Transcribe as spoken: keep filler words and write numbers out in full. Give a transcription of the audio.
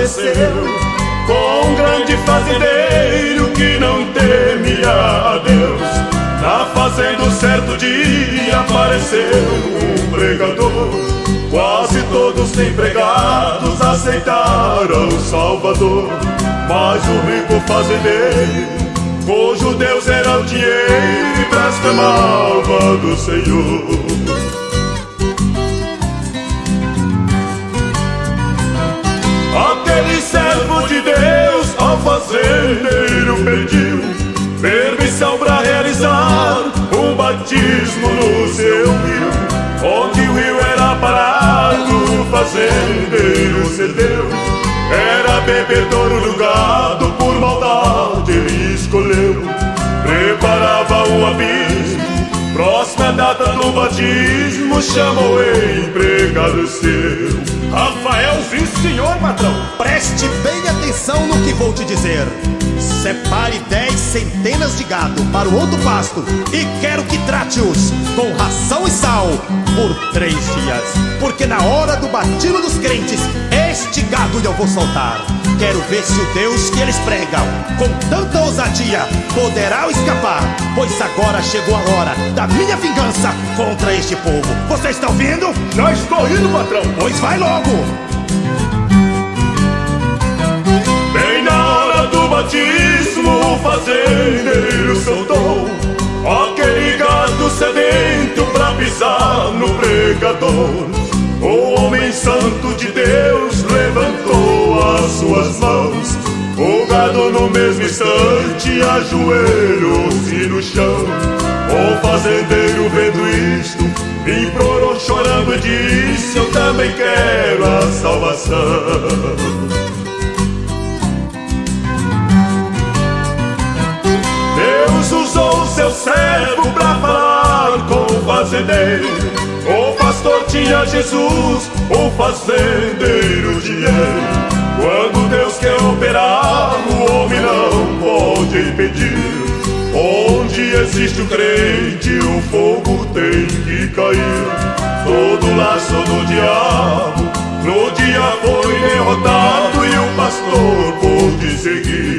apareceu, com um grande fazendeiro que não temia a Deus. Na fazenda um certo dia apareceu um pregador. Quase todos os empregados aceitaram o Salvador, mas o rico fazendeiro, cujo Deus era o dinheiro, blasfemava do Senhor. Aquele servo de Deus ao fazendeiro pediu permissão para realizar um batismo no seu rio. Onde o rio era parado, o fazendeiro cedeu. Era bebedouro do gado, por maldade ele escolheu. Preparava um abismo, próxima data do batismo, chamou o empregado seu. Rafael, sim senhor, patrão. Preste bem atenção no que vou te dizer. Separe dez centenas de gado para o outro pasto e quero que trate-os com ração e sal por três dias, porque na hora do batismo dos crentes este gado eu vou soltar. Quero ver se o Deus que eles pregam com tanta ousadia poderá escapar, pois agora chegou a hora da minha vingança contra este povo. Você está ouvindo? Já estou indo, patrão. Pois vai logo. Bem na hora do batismo o fazendeiro soltou aquele gado sedento pra pisar no pregador. O homem santo de Deus levantou as suas mãos. O gado no mesmo instante ajoelhou-se no chão. O fazendeiro vendo isto implorou chorando e disse: eu também quero a salvação. Deus usou seu servo pra falar com o fazendeiro. O pastor tinha Jesus, o fazendeiro dinheiro. Quando Deus quer operar, o homem não pode impedir. Onde existe o crente, o fogo tem que cair. Todo laço do diabo no dia foi derrotado e o pastor pôde seguir.